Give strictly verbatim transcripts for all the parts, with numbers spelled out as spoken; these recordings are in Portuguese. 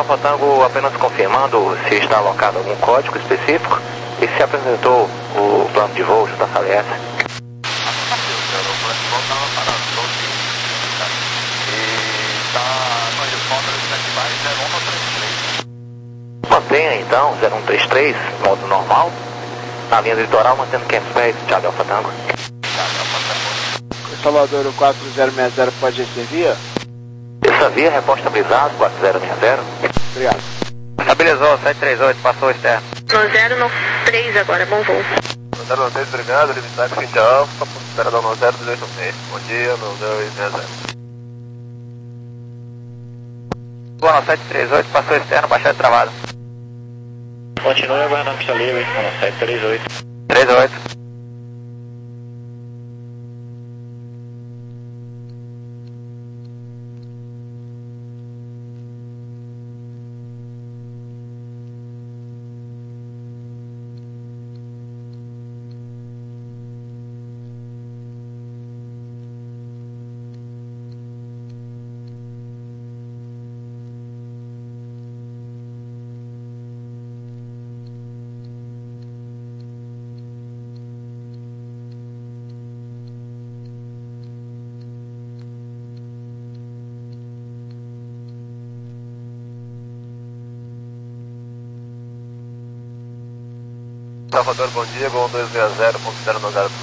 Alfa Tango apenas confirmando se está alocado algum código específico e se apresentou o plano de voo junto à Sala S. Mantenha então zero um três três, modo normal, na linha do litoral, mantendo quinhentos pés, Charlie Alfa Tango. Salvador quatro zero seis zero pode ser via? Essa via, reposta brisado, quatro zero seis zero. Obrigado. Estabilizou, sete três oito, passou o externo. No zero nove três agora, bom voo. No zero nove três, obrigado, ele está frente a Alfa, esperador no zero dois oito seis. Bom dia, no zero dois seis zero. Boa, no sete três oito, passou o externo, baixada travada. Continue aguardando pista livre, no sete três oito. três oito. Salvador, bom dia, Gol dois seis zero, ponto zero nove zero.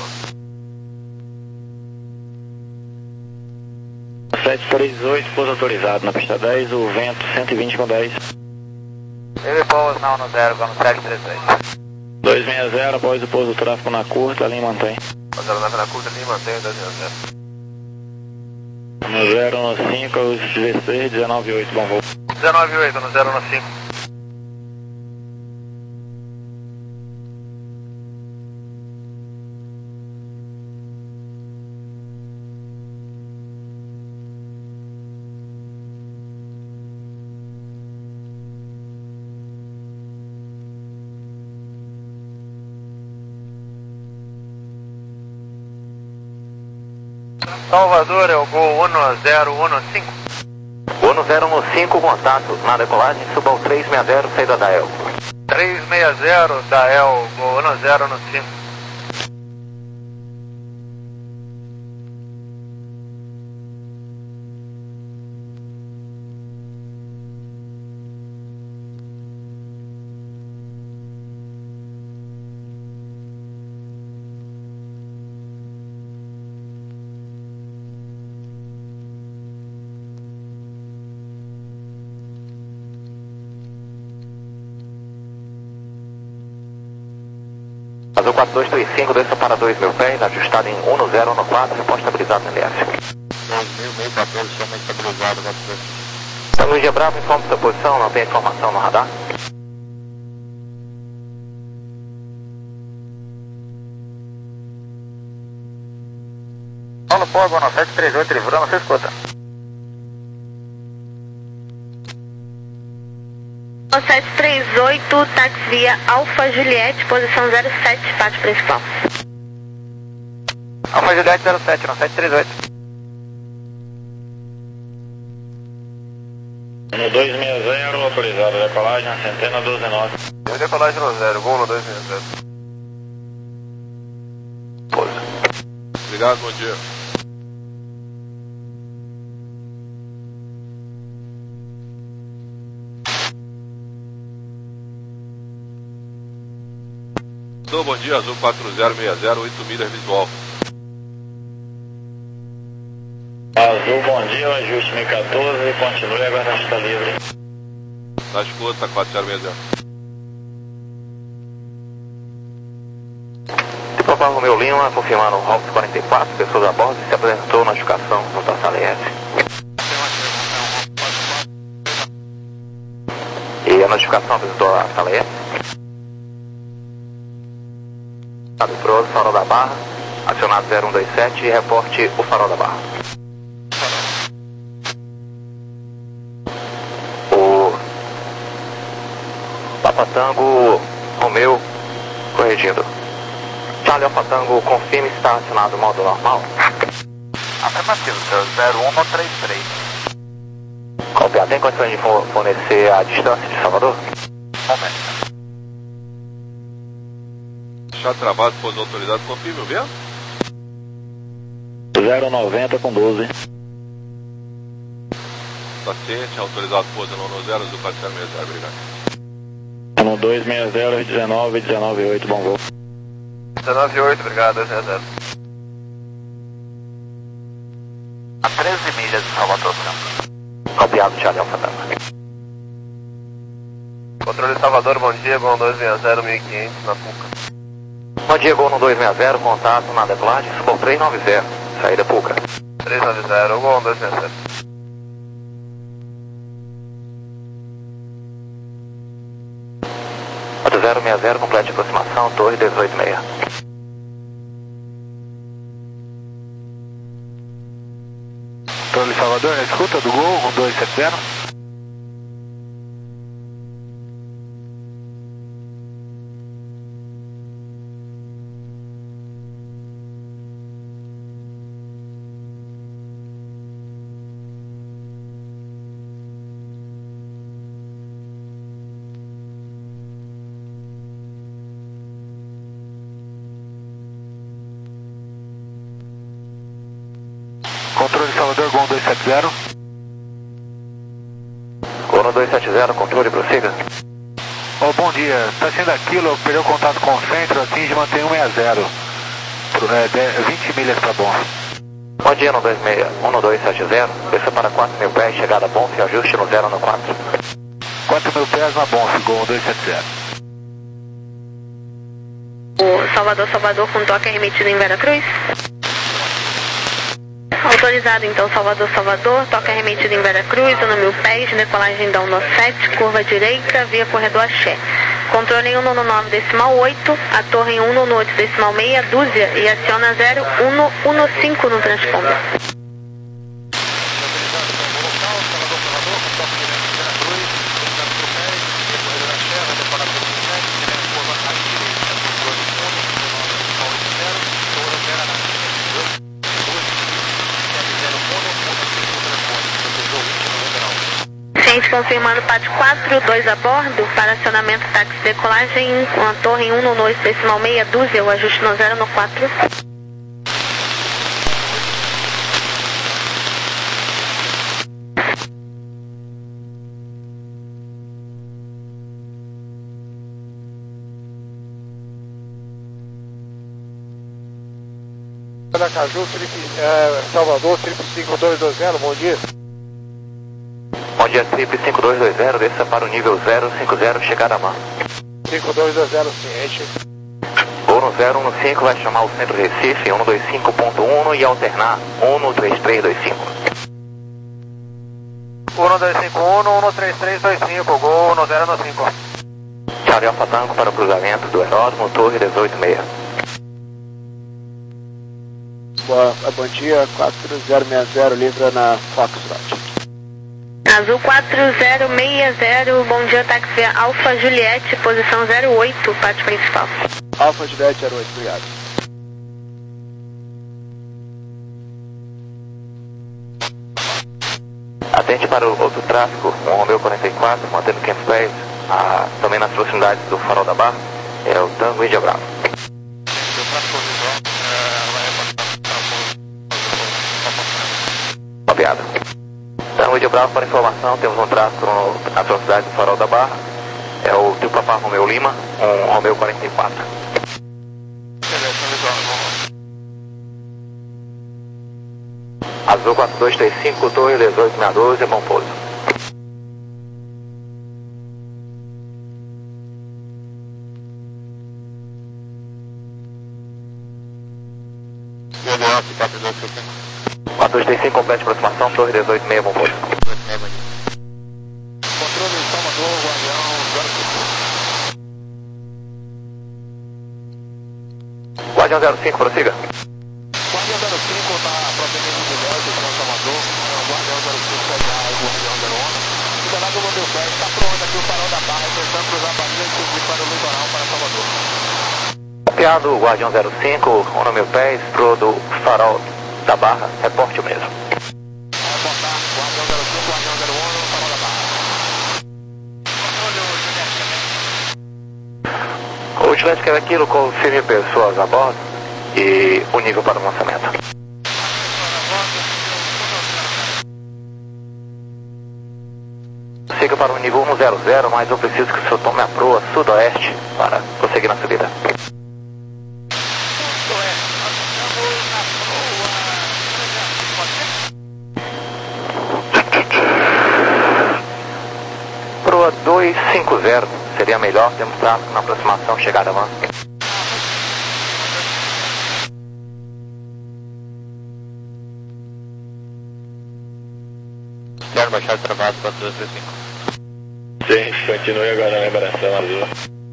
sete três oito, pouso autorizado na pista dez, o vento cento e vinte com dez. Ele pouso não no zero, vamos no sete três oito. dois seis zero, após o pouso do tráfego na curta, a linha mantém. zero nove na curta, linha mantém, dois seis zero. No zero no cinco, os dezesseis, dezenove oito, bom voo. dezenove oito, no zero no cinco. Salvador, é o Gol um zero um cinco. um zero um cinco, contato. Na decolagem, suba ao três seis zero, saída da El. três seis zero da El, Gol um zero um cinco. Azul quatro dois três cinco, desça para dois mil pés, ajustado em um zero um quatro, reposta estabilizado no L S. dois mil, meio papel, chama estabilizado, quatro dois. Estamos de Bravo, informe sua posição, não tem informação no radar. Paulo Fogo, no sete três oito, livrando, você escuta. No sete três oito, táxi via Alfa Juliette, posição zero sete, pátio principal. Alfa Juliette zero sete, no sete três oito. No dois seis zero, autorizado, decolagem, centena doze nove. Eu decolagem no zero, Gol no dois seis zero. Pouso. Obrigado, bom dia. Azul, bom dia, Azul quatro zero seis zero, oito milhas visual. Azul, bom dia, ajuste mil e quatorze, continue aguardando a pista livre. Na escuta, quatro zero seis zero. Papa Romeu Lima, confirmando o Rox quarenta e quatro, pessoas a bordo, se apresentou na notificação junto à Sala S. E a notificação apresentou a Sala S. Pro farol da Barra, acionado zero um dois sete e reporte o farol da Barra. O Papa Tango Romeu corrigindo. Charlie Alfa Tango, confirme se está acionado o modo normal. Afirmativo, seu zero um três três. Copiado. tem condições de fornecer a distância de Salvador? Momento. Já travado, pouso autorizado, confirme o vento. zero noventa com doze. Tá ciente, autorizado pouso no zero, Azul quatro zero seis zero, obrigado. No dois seis zero, dezenove, dezenove oito, bom voo. dezenove oito, obrigado, dois seis zero. A treze milhas de Salvador, Copiado, Charlie Alfa Tango. Controle Salvador, bom dia, Gol dois seis zero, mil e quinhentos na Puca. Bom dia, Gol no dois seis zero, contato na decolagem, Sport três nove zero, saída Puca. três nove zero, Gol dois seis zero. quatro zero seis zero, complete aproximação, torre dezoito seis. Controle Salvador, na escuta do Gol, um dois sete zero. Controle Salvador, Gol dois sete zero. Gol no dois sete zero, controle, prossiga. Oh, bom dia, está sendo aquilo, perdeu contato com o centro, atinge e mantém um seis zero. É, vinte milhas para bom. Bom dia, no dois seis um no dois sete zero, desça para quatro mil pés, chegada a Bonf, ajuste no zero no quatro. quatro mil pés na Bonf, Gol dois sete zero. O Salvador, Salvador, com toque remetido em Veracruz. Autorizado então, Salvador, Salvador, toque remetido em Veracruz, ano mil pés, decolagem da um sete, curva direita, via corredor Axé. Controle em um nove decimal oito, a torre em um oito decimal meia dúzia e aciona zero um um cinco no transponder. Ciente confirmando P A T quatro, dois a bordo, para acionamento táxi decolagem com a torre em um oito decimal meia dúzia, o ajuste no zero no quatro. Da Caju, é, Salvador, triplo cinco dois dois zero, bom dia. Bom dia, triplo cinco dois dois zero, desça para o nível zero cinco zero, chegada a mar. cinco dois dois zero, ciente. Gol no zero um cinco, vai chamar o centro Recife, um dois cinco ponto um e alternar um três três dois cinco. um dois cinco um, um três três dois cinco, Gol no zero no cinco. Charlie Alfa Tango para o cruzamento do aeródromo, torre dezoito seis. Boa, bom dia, quatro zero seis zero, livra na Foxtrot. Azul quatro zero seis zero, bom dia, táxi Alfa Juliette, posição zero oito, pátio principal. Alfa Juliette zero oito, obrigado. Atente para o outro tráfego, um Romeo quarenta e quatro, mantendo quinhentos pés, a, também nas proximidades do Farol da Barra, é o Tango Índia Bravo. Copiado. Tango Índia Bravo, para informação, temos um tráfego no, na proximidade do Farol da Barra, é o Tio Papá Romeo Lima, um Romeo quarenta e quatro. Azul quatro dois três cinco, torre dezoito seis doze, bom pouso. quatro dois três cinco, complete aproximação, torre dezoito seis, bom pouso. Controle Salvador, Guardião zero cinco, prossiga. Guardião zero cinco está propriamente de leste, para Salvador. Guardião zero cinco pega o Guardião zero um. Cuidado do meu pé, está pronto aqui o Farol da Barra, tentando cruzar a Bahia e subir para o litoral, para Salvador. Copiado, Guardião zero cinco, um no mil pés, pro do Farol da Barra, reporte o mesmo. Reportar, Guardião zero cinco, Guardião zero um, Farol da Barra. Atlético é aquilo com cem pessoas a bordo e o nível para o lançamento. Siga para o nível um zero zero, mas eu preciso que o senhor tome a proa sudoeste para prosseguir na subida. Proa duzentos e cinquenta, seria melhor, temos tráfego na aproximação, chegada lá. Quero baixar o travado quatro dois três cinco. Sim, continue agora na liberação azul.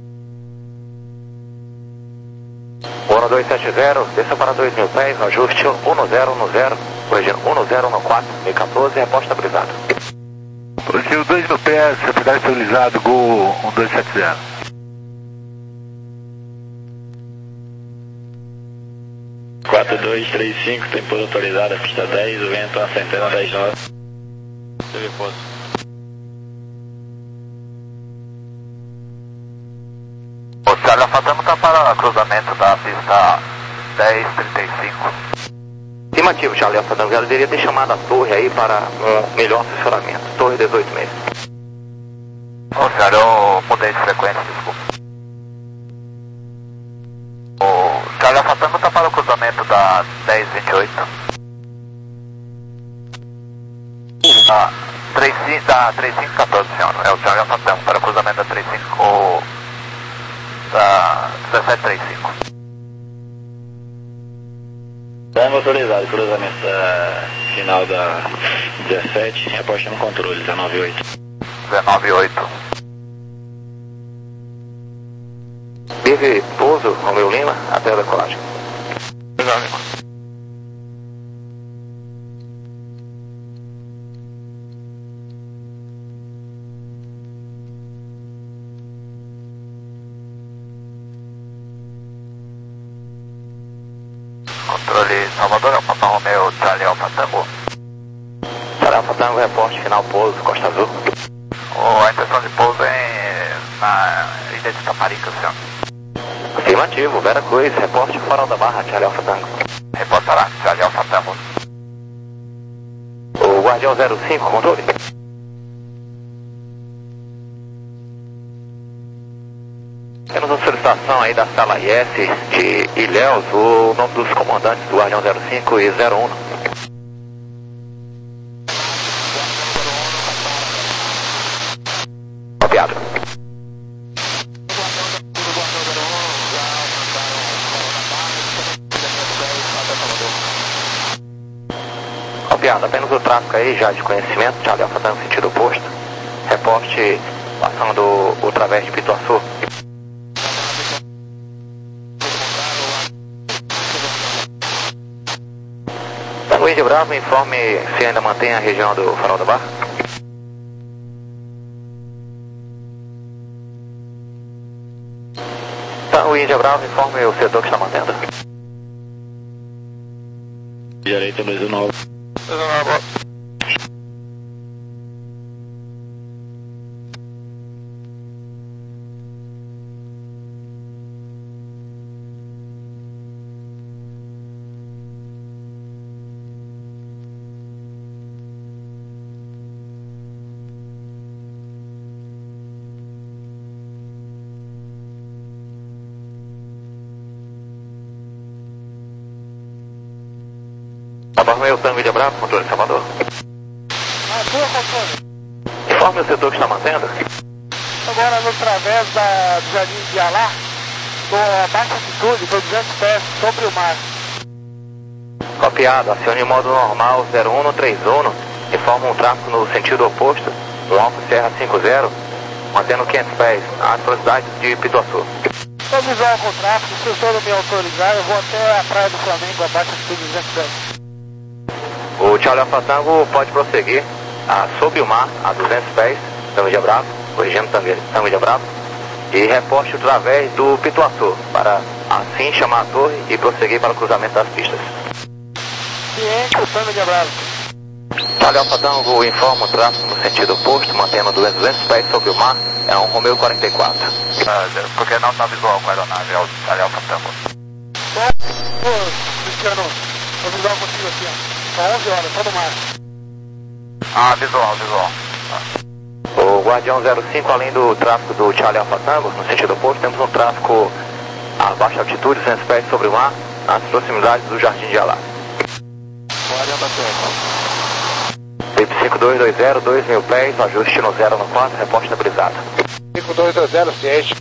Ono dois sete zero, desça para dois mil pés, ajuste um zero um zero, corrigindo um zero um quatro, mil e quatorze, reposta estabilizado. Positivo dois mil pés, atividade estabilizado, Gol um dois sete zero. quatro dois três cinco, temperatura autorizada, pista dez, o vento a centena dez nove. Teve posto. O Charlie Alfa Tango está para o cruzamento da pista dez trinta e cinco. Afirmativo, Charlie Alfa Tango, ela deveria ter chamado a torre aí para um melhor assessoramento. Torre dezoito meses. Ô senhor, eu mudei de frequência, desculpa. O Charlie Alfa Tango está para o cruzamento da dez vinte e oito. Da três cinco um quatro, senhor. É o Charlie Alfa Tango para o cruzamento da trinta e cinco. Da dezessete trinta e cinco. Tango autorizado, cruzamento da final da dezessete, reposta no controle, dezenove oito. dezenove oito. Birre pouso, Romeu Lima, até a decolagem. Legal, amigo. Controle Salvador, é o Papa Romeo, Charlie Alfa Tango. Charlie Alfa Tango, reporte final pouso, Costa Azul. Oh, a intenção de pouso é na ilha de Taparica, senhor. Afirmativo, Vera Cruz, reporte Farol da Barra, Charlie Alfa Tango. Reportará, Charlie Alfa Tango. O Guardião zero cinco, controle. Temos uma solicitação aí da sala I S de Ilhéus, o nome dos comandantes do Guardião zero cinco e zero um. Copiado. Copiado, apenas o tráfego aí já de conhecimento, Charlie Alfa Tango sentido oposto. Reporte passando o través de Pituaçu. Tango Índio Bravo, informe se ainda mantém a região do Farol da Barra. Tango Índio Bravo, informe o setor que está mantendo. Direita dois nove. Romeu Tango Índio Bravo, controle Salvador. Ah, boa, controle. Informe o setor que está mantendo. Agora no través da, do Jardim de Alá, com a baixa altitude, por duzentos pés, sobre o mar. Copiado, acione o modo normal zero um três um, informa um tráfego no sentido oposto, um Alfa Serra cinquenta, mantendo quinhentos pés, às velocidades de Pituaçu. Estou visual com o tráfego, se o senhor não me autorizar, eu vou até a Praia do Flamengo, a baixa altitude de duzentos pés. O Charlie Alfa Tango pode prosseguir a, sob o mar, a duzentos pés, Tango Índio Bravo, corrigindo Tango Índio Bravo, e reposte através do Pituaçu, para assim chamar a torre e prosseguir para o cruzamento das pistas. Ciente, o Tango Índio Bravo. Charlie Alfa Tango informa o tráfego no sentido oposto, mantendo duzentos pés sobre o mar, é um Romeo quarenta e quatro. Ah, porque não está visual com a aeronave, é o Charlie Alpha Tango. Ô, Cristiano, vou visual contigo aqui, ó. São onze horas, todo mar. Ah, visual, visual. Ah. O Guardião zero cinco, além do tráfego do Charlie Alpha Tango, no sentido oposto, temos um tráfego a baixa altitude, duzentos pés sobre o mar, nas proximidades do Jardim de Alá. Guardião da Terra. P I P cinco dois dois zero, dois mil pés, ajuste no zero no quatro, reposta estabilizado. cinco dois dois zero, ciente.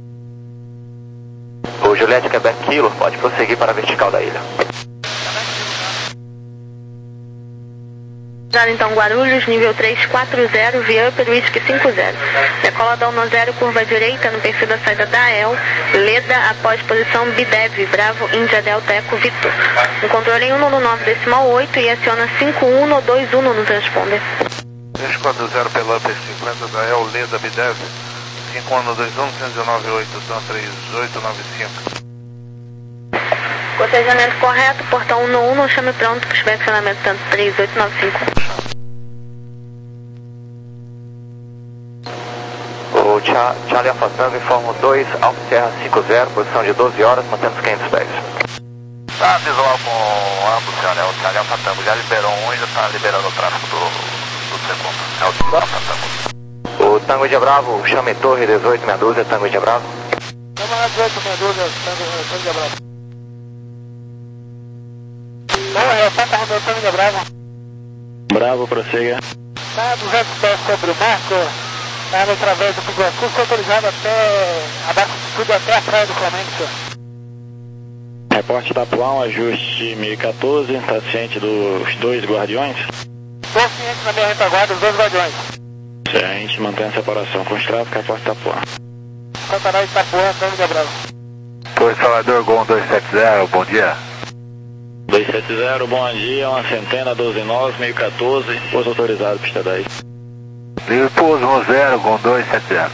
O Juliette Quebec Kilo pode prosseguir para a vertical da ilha. Então Guarulhos, nível três quatro zero, via Upper Whisky cinco zero. Decola da um zero, curva direita, no perfil da saída da E L, Leda, após posição Bidev, Bravo, Índia Delta Eco Vitor. Um controle em um nove decimal oito e aciona cinco um dois um no transponder. três quatro zero pela Upper cinquenta da E L, Leda, Bidev, cinco um dois um, cento e nove oito, Tan três oito nove cinco. Cotejamento correto, portão um um, não chame pronto, para inspecionamento tanto três oito nove cinco. O Cha Charlie Alpha Tango informa dois, Alfa Serra cinco zero, posição de doze horas, mantendo os quinhentos pés. Tá visual com ambos, Charlie, é o Charlie Alpha Tango. Já liberou um e já está liberando o tráfego do, do segundo. É o Charlie Alpha Tango. O Tango de Bravo, chame Torre dezoito meia dúzia, Tango de Bravo. Chama dezoito meia dúzia, Tango de Bravo. Não, é Santa Romeu, Tango de Bravo. Bravo, prossiga. Tá a duzentos pés sobre o marco, tá no través do Piguaçu, foi autorizado até a baixa altitude até a praia do Flamengo, senhor. Reporte Itapuã, ajuste mil e quatorze, está ciente dos dois guardiões? Estou ciente na minha retaguarda, os dois guardiões. Ciente, mantém a separação com os tráficos, reporte Itapuã. Cantará Itapuã, Tango de Bravo. Torre Salvador, Gol dois sete zero, bom dia. dois sete zero, bom dia, uma centena, doze nove, mil e quatorze, pouso autorizado, pista dez. Livre pouso um zero, Gol dois sete zero.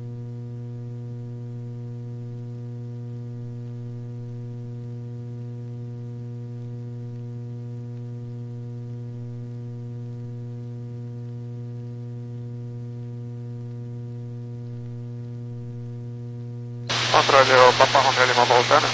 Controle, o Papa Romeu Lima voltando.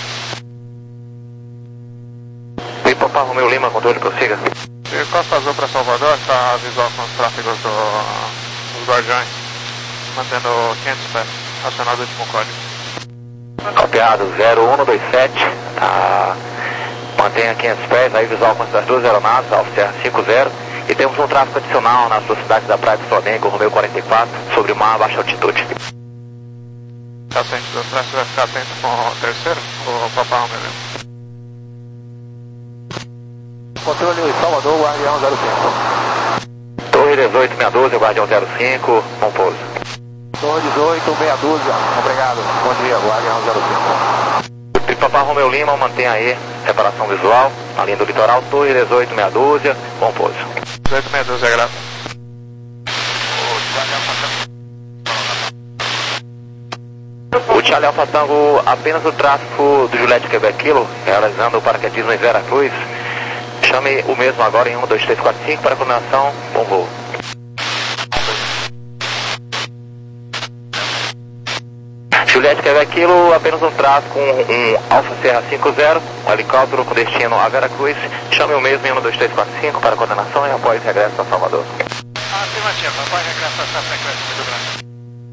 E Papa Romeu Lima, controle, prossiga. E Costa Azul para Salvador, está visual com os tráfegos do, dos guardiões, mantendo quinhentos pés, acionado o último código. Copiado, zero um dois sete, tá, mantenha quinhentos pés, aí visual com as duas aeronaves, Alfa Serra cinco zero, e temos um tráfego adicional nas velocidades da Praia do Flamengo, Romeu quarenta e quatro, sobre o mar a baixa altitude. Está ciente do trânsito, vai ficar atento com o terceiro, o Papa Romeu Lima. Controle Salvador, Guardião zero cinco. Torre dezoito meia dúzia, Guardião zero cinco, bom pouso. Torre dezoito, meia dúzia, obrigado. Bom dia, Guardião zero cinco. E Papa Romeu Lima, mantenha aí, reparação visual, na linha do litoral, Torre dezoito meia dúzia, bom pouso. dezoito meia dúzia, grato. O Charlie Alpha Tango, apenas o tráfego do Juliette Quebec Kilo, realizando o paraquedismo em Vera Cruz. Chame o mesmo agora em um dois três quatro cinco para a coordenação, bom voo. Juliette Quebec Kilo, apenas um tráfego com um Alfa Serra cinco zero, um helicóptero com destino a Vera Cruz. Chame o mesmo em um dois três quatro cinco para a coordenação e após regresso a Salvador. Afirmativa, após regresso a essa frequência do Grande.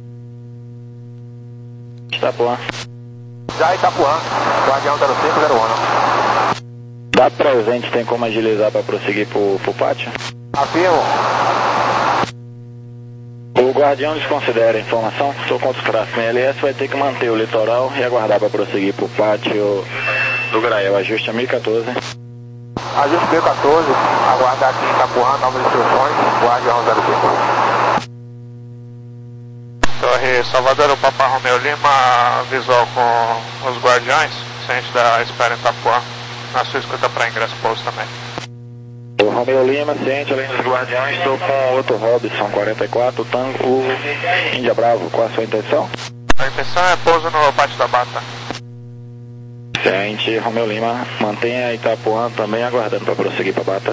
Itapuã. Já Itapuã, Guardião zero cinco zero um. Dá presente, tem como agilizar para prosseguir pro, pro pátio? Afirmo. O Guardião desconsidera a informação, estou contra o tráfego em L S, vai ter que manter o litoral e aguardar para prosseguir pro pátio do Grael. Ajuste a mil e quatorze. Ajuste mil e quatorze, aguardar aqui em Itapuã, novas instruções, Guardião zero cinco. Torre Salvador, o Papa Romeu Lima, visual com os guardiões, ciente da espera em Itapuã, na sua escuta para ingresso pouso também. O Romeu Lima, ciente, além dos guardiões, estou com outro Robson quarenta e quatro, Tango Índia Bravo. Qual a sua intenção? A intenção é pouso no pátio da Bata. Ciente, Romeu Lima, mantenha Itapuã também aguardando para prosseguir para Bata.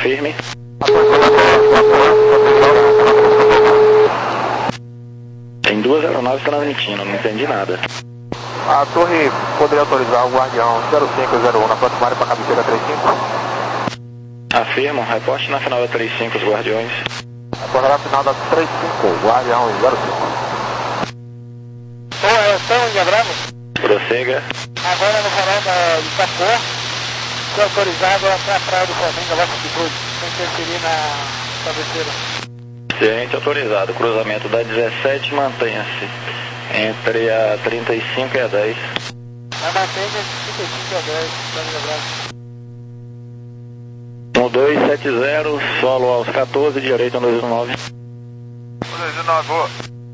Confirme. Tem duas aeronaves transmitindo, não entendi nada. A torre poderia autorizar o Guardião zero cinco zero um na próxima área para a cabeceira trinta e cinco? Afirmo, reporte na final da trinta e cinco os Guardiões. Reporte na final da trinta e cinco, Guardião zero cinco. Boa, estão em Bravo? Prossiga. Agora no farol da Itapô, foi autorizado até a praia do Flamengo, abaixo de tudo, sem interferir na cabeceira. Ciente autorizado, cruzamento da dezessete, mantenha-se entre a trinta e cinco e a dez. Vai manter entre trinta e cinco e a dez, estão em Bravo. um dois sete zero, solo aos quatorze, direito um dois nove. um dois nove, boa.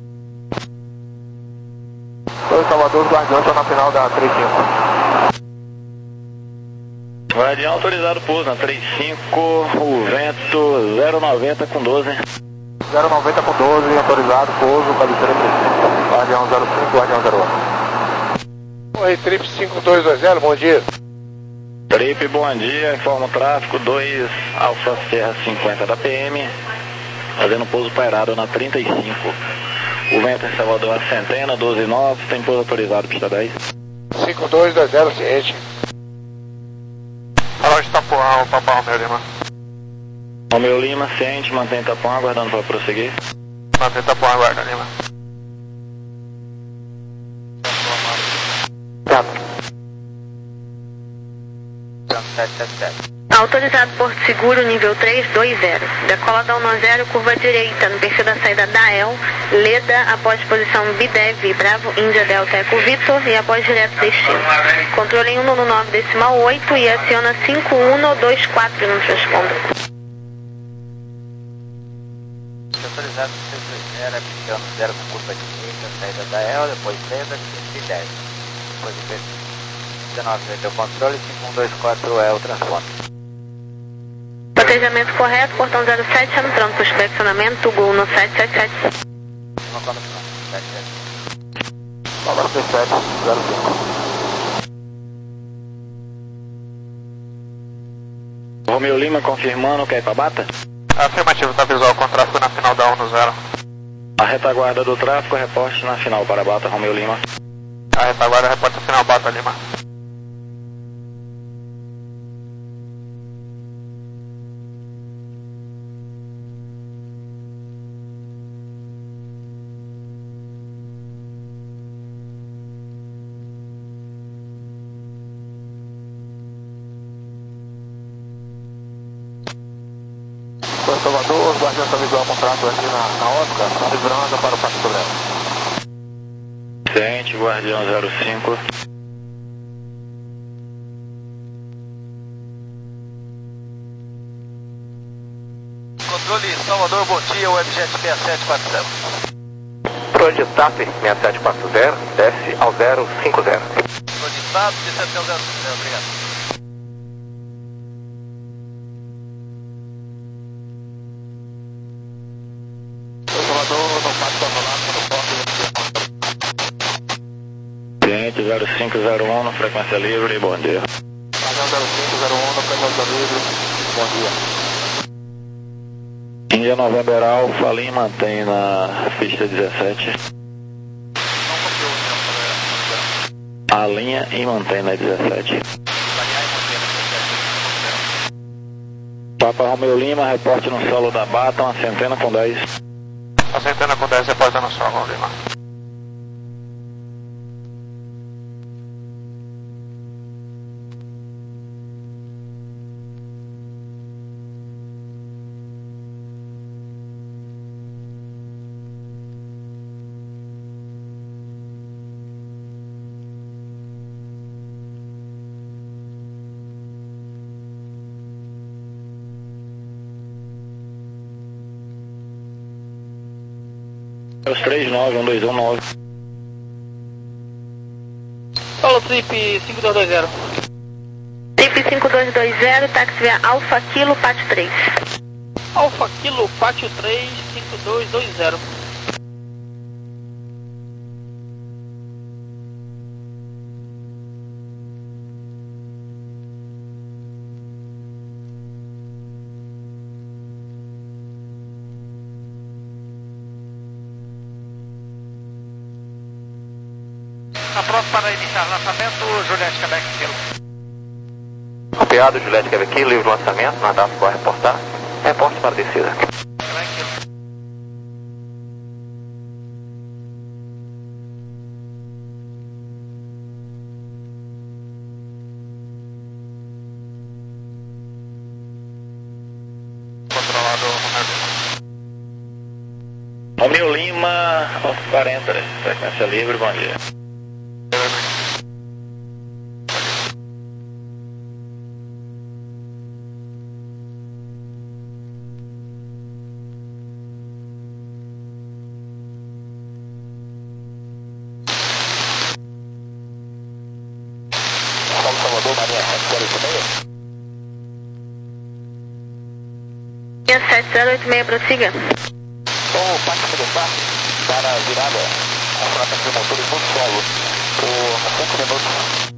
Dois Salvador, os Guardiões estão na final da trinta e cinco. Guardião autorizado pouso na trinta e cinco, o vento zero noventa com doze. zero noventa com doze, autorizado, pouso, cabeceira trinta e cinco. Guardião zero cinco, Guardião zero um. Oi, Trip cinco dois dois zero, bom dia. Trip, bom dia, informa o tráfego, dois Alfa Serra cinquenta da P M, fazendo pouso pairado na trinta e cinco. O vento em Salvador a centena, doze nove, tem pouso autorizado, pista dez. cinco dois dois zero, ciente. Farol de Itapuã, o Papa Romeu Lima. Romeu Lima, ciente, mantém Itapuã, aguardando para prosseguir. Mantém Itapuã, aguarda Lima. Autorizado Porto Seguro, nível três dois zero. Decola da um zero, curva direita, no perfil da saída da E L, Leda, após posição B D E V, Bravo, Índia, Delta, Eco, Vitor e após direto destino. Controle em um nove decimal oito e aciona cinco um dois quatro no transponder. Autorizado seis dois zero, aciona zero com curva direita, saída da E L, depois Leda, B D E V. Depois de dezenove, o controle, cinco um dois quatro é o transponder. Planejamento correto, portão zero sete, entrando para o flexionamento, Gol no sete sete sete. Uma condução, sete sete. Salvador sete sete zero cinco. Romeu Lima confirmando, quer ir para Bata? Afirmativo, tá visual com tráfego na final da um no zero. A retaguarda do tráfego, reporte na final para Bata, Romeu Lima. A retaguarda reporta final Bata Lima. Foi Salvador, os Guardiões estão visual contrato aqui na, na Oscar, está livrando para o Parque do Bravo. Ciente, Guardião zero cinco. Controle Salvador, bom dia, Webjet seis sete quatro zero. Controle de TAP seis sete quatro zero, desce ao zero cinco zero. Controle de estado, desce até o zero cinco zero, obrigado. Ciente zero cinco zero um na frequência livre, bom dia. Guardião zero cinco zero um na frequência livre, bom dia. Índia November Alfa, Lima, mantém na pista dezessete. A linha e mantém na dezessete. Papa Romeu Lima, reporte no solo da Bata, uma centena com dez. A centena com dez reporta no solo, Lima. Os três nove um dois um nove. Paulo Trip cinco dois dois zero. Trip cinco dois dois zero, táxi via Alfa Kilo, Pátio três. Alfa Kilo, Pátio três, cinco dois dois zero. para iniciar lançamento, Juliette Quebec Kilo. Copiado, Juliette Quebec Kilo, livre lançamento, Natal vai reportar. Reporte para descida. Quebec Kilo. Romeu Lima, quarenta, frequência livre, bom dia. Salvador, Maria sete zero oito seis. sete zero oito seis, prossiga. O Parque Militar para a virada, a frota de motores no solo, por cinco minutos.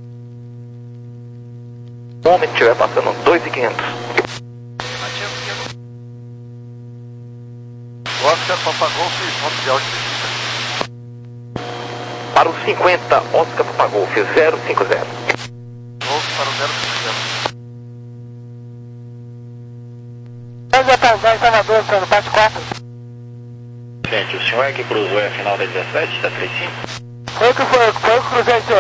O homem que estiver passando dois mil e quinhentos. Oscar Papa Golf, ponto de áudio de Para o cinquenta, Oscar Papa Golf zero cinco zero. Golf para o zero cinco zero. Vai Salvador, senhor, bate quatro. Gente, o senhor é que cruzou a final da dezessete, da trinta e cinco? Foi o que foi, foi o que cruzei, senhor.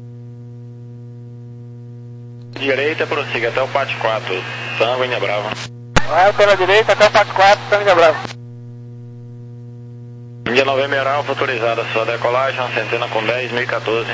Direita, prossiga até o Pat quatro, Tango Inha Brava. Vai pela direita até o Pat quatro, Tango Bravo. Índia November Alfa, autorizada sua decolagem, uma centena com dez mil e quatorze.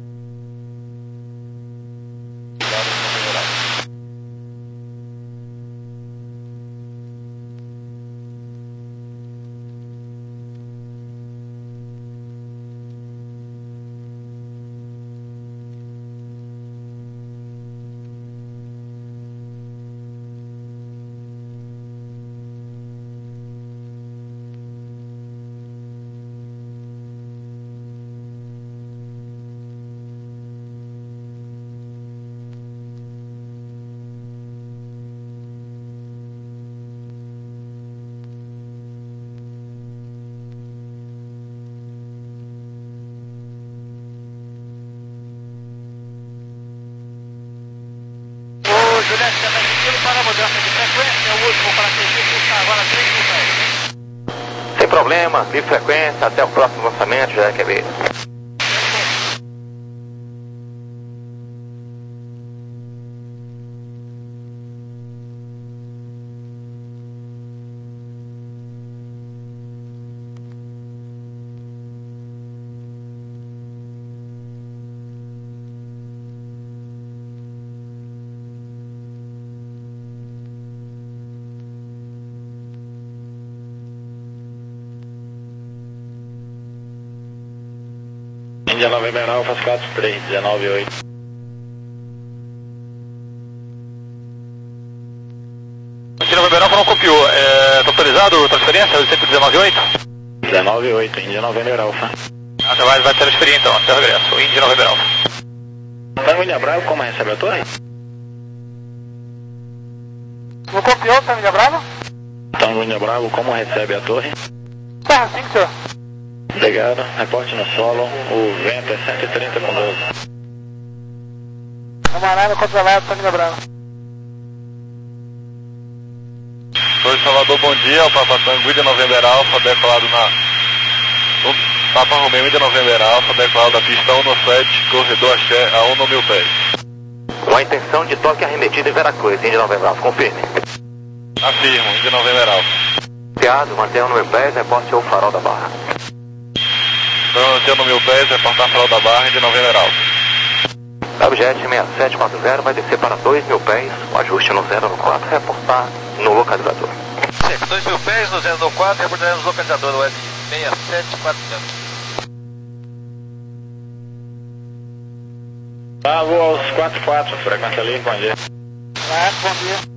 Juliette Quebec Kilo para a mudança de frequência, o último para serviço está agora três mil pés. Sem problema, livre frequência, até o próximo lançamento, já quer ver. Índia November Alfa, quatro três, dezenove oito. Índia November Alfa não copiou, é autorizado transferência do cento e dezenove oito? dezenove oito, Índia November Alfa. Ah, você vai, vai transferir então, até o regresso, Índia November Alfa. Tango Inha Brava, como recebe a torre? Não copiou, Tango Bravo? Tango Inha Bravo, como recebe a torre? Tá, sim, senhor. Obrigado, reporte no solo, o vento é cento e trinta com doze. Camarada controlado, Tango Bravo. Oi, Salvador, bom dia. O Papa Tango, Índia November Alfa, decolado na... No Papa Romeu, Índia November Alfa, decolado da pista um no sete, corredor Axé, a um no mil pés. Com a intenção de toque arremetido em Veracruz, Índia November Alfa, confirme. Afirmo, Índia November Alfa. Piado, mantenha no mil pés, reporte o farol da barra. Mantenha no mil pés, reportar farol da barra, Índia November Alfa. Wjet seis sete quatro zero vai descer para dois mil pés, o ajuste no zero no quatro, reportar no localizador. dois mil pés no zero no quatro, reportaremos no localizador, o S seis sete quatro zero. Bravo aos quatro quatro, frequência livre, bom dia. Vai, bom dia.